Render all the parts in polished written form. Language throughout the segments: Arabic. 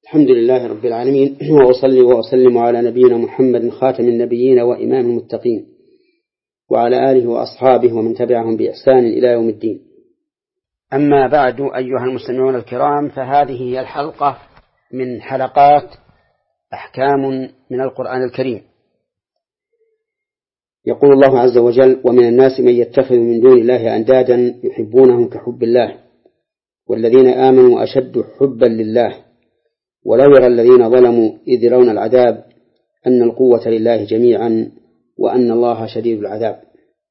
الحمد لله رب العالمين، وأصلي وأسلم على نبينا محمد خاتم النبيين وإمام المتقين، وعلى آله وأصحابه ومن تبعهم بإحسان إلى يوم الدين. أما بعد، أيها المستمعون الكرام، فهذه هي الحلقة من حلقات أحكام من القرآن الكريم. يقول الله عز وجل: ومن الناس من يتخذ من دون الله أندادا يحبونهم كحب الله والذين آمنوا أشد حبا لله ولو يرى الذين ظلموا إذ يرون العذاب أن القوة لله جميعا وأن الله شديد العذاب.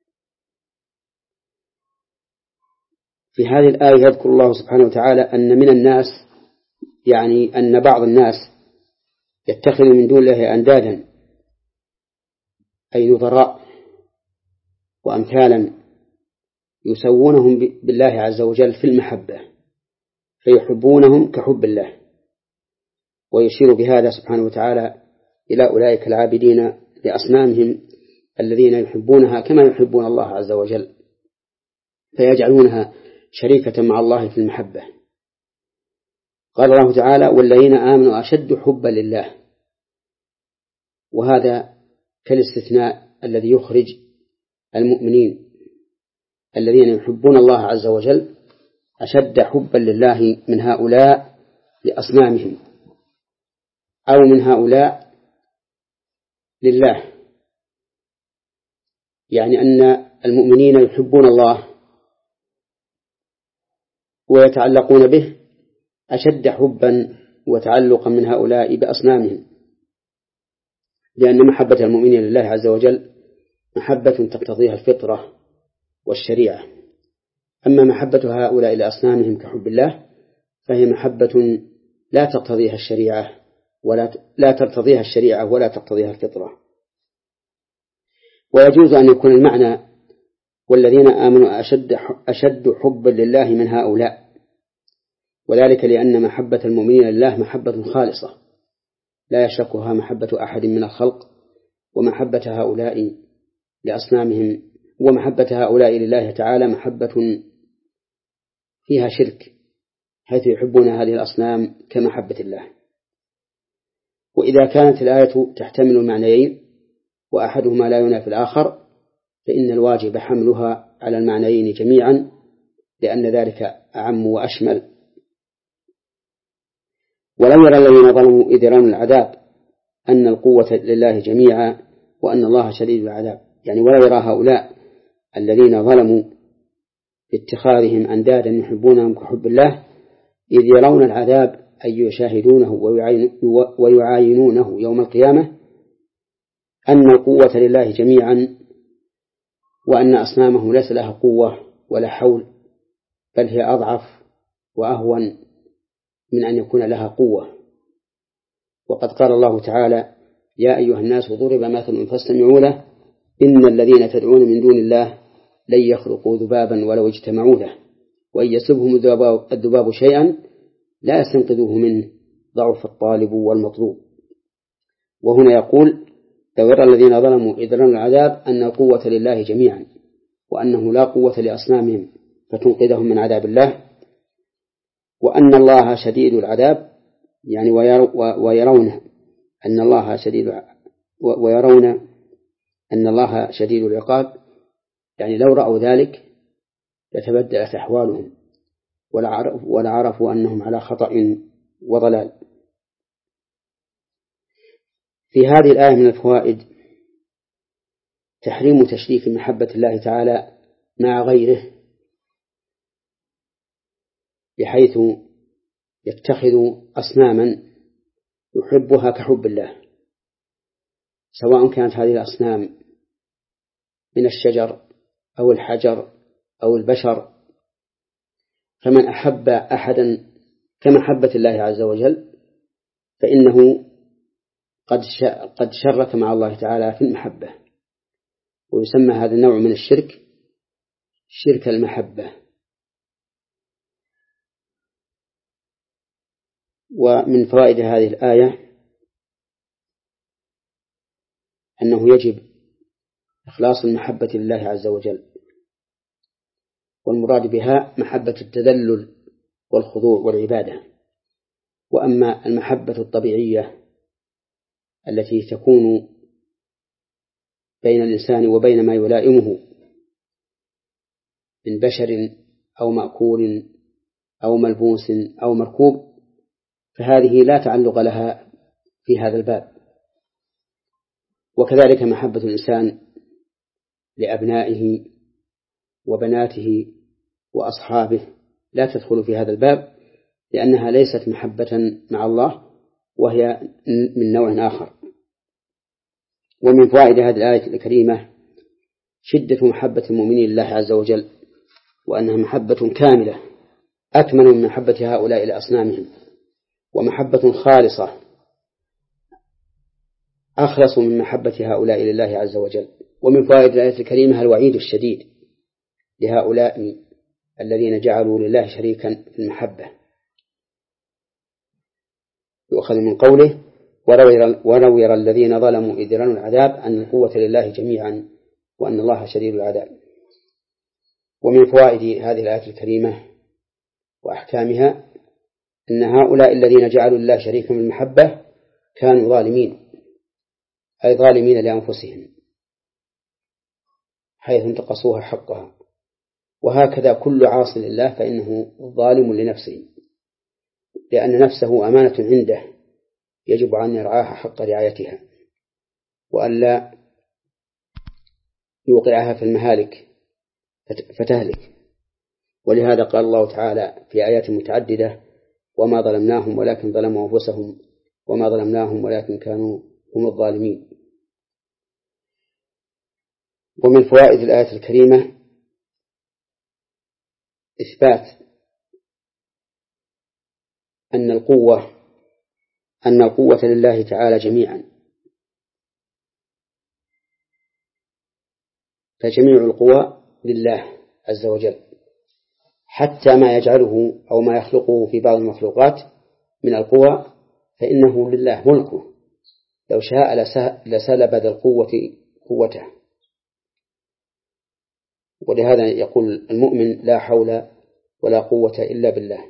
في هذه الآية يذكر الله سبحانه وتعالى أن من الناس، يعني أن بعض الناس يتخذ من دون الله أندادا، أي نظراء وأمثالا يسوونهم بالله عز وجل في المحبة، فيحبونهم كحب الله. ويشير بهذا سبحانه وتعالى إلى أولئك العابدين لأصنامهم الذين يحبونها كما يحبون الله عز وجل، فيجعلونها شريكة مع الله في المحبة. قال الله تعالى: والذين آمنوا أشد حبا لله، وهذا كالاستثناء الذي يخرج المؤمنين الذين يحبون الله عز وجل أشد حبا لله من هؤلاء لأصنامهم، أو من هؤلاء لله، يعني أن المؤمنين يحبون الله ويتعلقون به أشد حبا وتعلقا من هؤلاء بأصنامهم، لأن محبة المؤمنين لله عز وجل محبة تقتضيها الفطرة والشريعة. أما محبة هؤلاء لأصنامهم كحب الله فهي محبة لا تقتضيها الشريعة ولا تقتضيها الفطرة. ويجوز أن يكون المعنى: والذين آمنوا أشد حبا لله من هؤلاء، وذلك لأن محبة المؤمنين لله محبة خالصة لا يشركها محبة أحد من الخلق، ومحبة هؤلاء لأصنامهم ومحبة هؤلاء لله تعالى محبة فيها شرك، حيث يحبون هذه الأصنام كمحبة الله. وإذا كانت الآية تحتمل المعنيين وأحدهما لا ينافي الآخر، فإن الواجب حملها على المعنيين جميعا، لأن ذلك أعم وأشمل. ولو يرى الذين ظلموا إذ يرون العذاب أن القوة لله جميعا وأن الله شديد العذاب، يعني ولا يرى هؤلاء الذين ظلموا باتخاذهم أندادا يحبونهم كحب الله إذ يرون العذاب، أي يشاهدونه ويعاينونه يوم القيامة، أن القوة لله جميعا وأن أصنامه ليس لها قوة ولا حول، بل هي أضعف وأهون من أن يكون لها قوة. وقد قال الله تعالى: يا أيها الناس ضرب مثل فاستمعوا له إن الذين تدعون من دون الله لن يخلقوا ذبابا ولو اجتمعوا له وإن يسلبهم الذباب شيئا لا يستنقذوه منه ضعف الطالب والمطلوب. وهنا يقول: لو يرى الذين ظلموا إذ يرون العذاب أن القوة لله جميعا وأنه لا قوة لأصنامهم فتنقذهم من عذاب الله، وأن الله شديد العذاب، يعني ويرون أن الله شديد العقاب، يعني لو رأوا ذلك لتبدلت أحوالهم ولعرفوا أنهم على خطأ وضلال. في هذه الآية من الفوائد تحريم تشريك محبة الله تعالى مع غيره، بحيث يتخذ أصناما يحبها كحب الله، سواء كانت هذه الأصنام من الشجر أو الحجر أو البشر. فمن أحب أحدا كمحبة الله عز وجل فإنه قد شرك مع الله تعالى في المحبة، ويسمى هذا النوع من الشرك شرك المحبة. ومن فوائد هذه الآية أنه يجب إخلاص المحبة لله عز وجل، والمراد بها محبة التذلل والخضوع والعبادة، وأما المحبة الطبيعية التي تكون بين الإنسان وبين ما يلائمه من بشر أو مأكول أو ملبوس أو مركوب، فهذه لا تعلق لها في هذا الباب. وكذلك محبة الإنسان لأبنائه وبناته وأصحابه لا تدخل في هذا الباب، لأنها ليست محبة مع الله، وهي من نوع آخر. ومن فوائد هذه الآية الكريمة شدة محبة المؤمنين لله عز وجل، وأنها محبة كاملة أكمل من محبة هؤلاء لأصنامهم، ومحبة خالصة أخلص من محبة هؤلاء لله عز وجل. ومن فوائد الآية الكريمة الوعيد الشديد لهؤلاء الذين جعلوا لله شريكا في المحبة، يؤخذ من قوله ولو يرى الذين ظلموا إذ يرون العذاب أن القوة لله جميعا وأن الله شديد العذاب. ومن فوائد هذه الآية الكريمة وأحكامها أن هؤلاء الذين جعلوا الله شريكا في المحبة كانوا ظالمين، أي ظالمين لأنفسهم حيث انتقصوها حقها، وهكذا كل عاص لله فإنه ظالم لنفسه، لأن نفسه أمانة عنده يجب أن يرعاها حق رعايتها وألا يوقعها في المهالك فتهلك. ولهذا قال الله تعالى في آيات متعددة وما ظلمناهم ولكن ظلموا أنفسهم وما ظلمناهم ولكن كانوا هم الظالمين. ومن فوائد الآية الكريمة إثبات أن القوة لله تعالى جميعا، فجميع القوى لله عز وجل، حتى ما يجعله أو ما يخلقه في بعض المخلوقات من القوى فإنه لله ملكه، لو شاء لسلب ذا القوة قوته. ولهذا يقول المؤمن لا حول ولا قوة إلا بالله.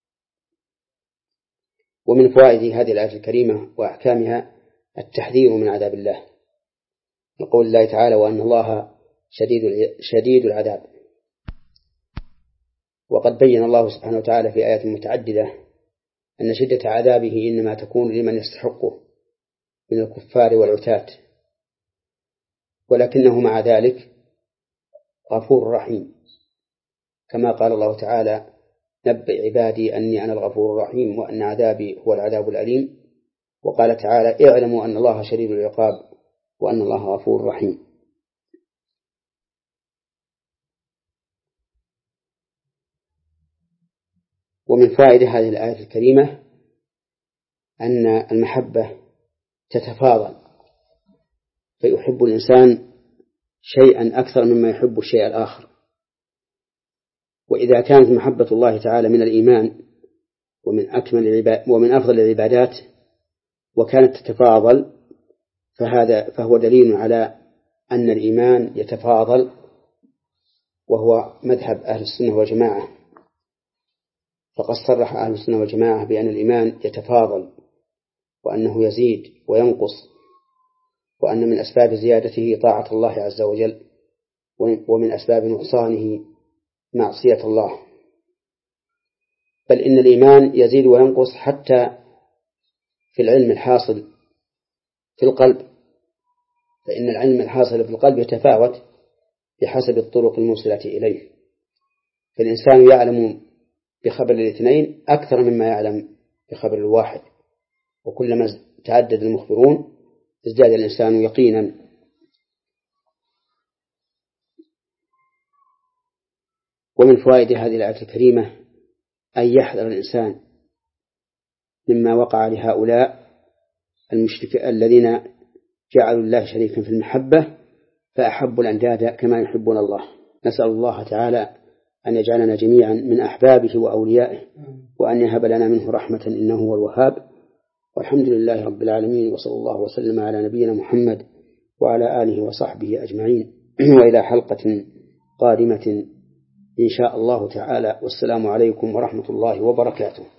ومن فوائد هذه الآية الكريمة وأحكامها التحذير من عذاب الله، يقول الله تعالى وأن الله شديد العذاب. وقد بين الله سبحانه وتعالى في آيات متعددة أن شدة عذابه إنما تكون لمن يستحقه من الكفار والعتاة، ولكنه مع ذلك غفور رحيم، كما قال الله تعالى نبئ عبادي أني أنا الغفور الرحيم وأن عذابي هو العذاب الأليم. وقال تعالى اعلموا أن الله شديد العقاب وأن الله غفور رحيم. ومن فائدة هذه الآية الكريمة أن المحبة تتفاضل، فيحب الإنسان شيئا أكثر مما يحب الشيء الآخر. وإذا كانت محبة الله تعالى من الإيمان ومن أفضل العبادات وكانت تتفاضل فهو دليل على أن الإيمان يتفاضل، وهو مذهب أهل السنة والجماعة. فقد صرح أهل السنة والجماعة بأن الإيمان يتفاضل وأنه يزيد وينقص، وأن من أسباب زيادته طاعة الله عز وجل، ومن أسباب نقصانه معصية الله. بل إن الإيمان يزيد وينقص حتى في العلم الحاصل في القلب، فإن العلم الحاصل في القلب يتفاوت بحسب الطرق الموصلة إليه، فالإنسان يعلم بخبر الاثنين أكثر مما يعلم بخبر الواحد، وكلما تعدد المخبرون ازداد الإنسان يقينا. ومن فوائد هذه الآية الكريمة أن يحذر الإنسان مما وقع لهؤلاء الذين جعلوا الله شريكا في المحبة فأحبوا الأنداد كما يحبون الله. نسأل الله تعالى أن يجعلنا جميعا من أحبابه وأوليائه، وأن يهب لنا منه رحمة إنه هو الوهاب. والحمد لله رب العالمين، وصلى الله وسلم على نبينا محمد وعلى آله وصحبه أجمعين، وإلى حلقة قادمة إن شاء الله تعالى. والسلام عليكم ورحمة الله وبركاته.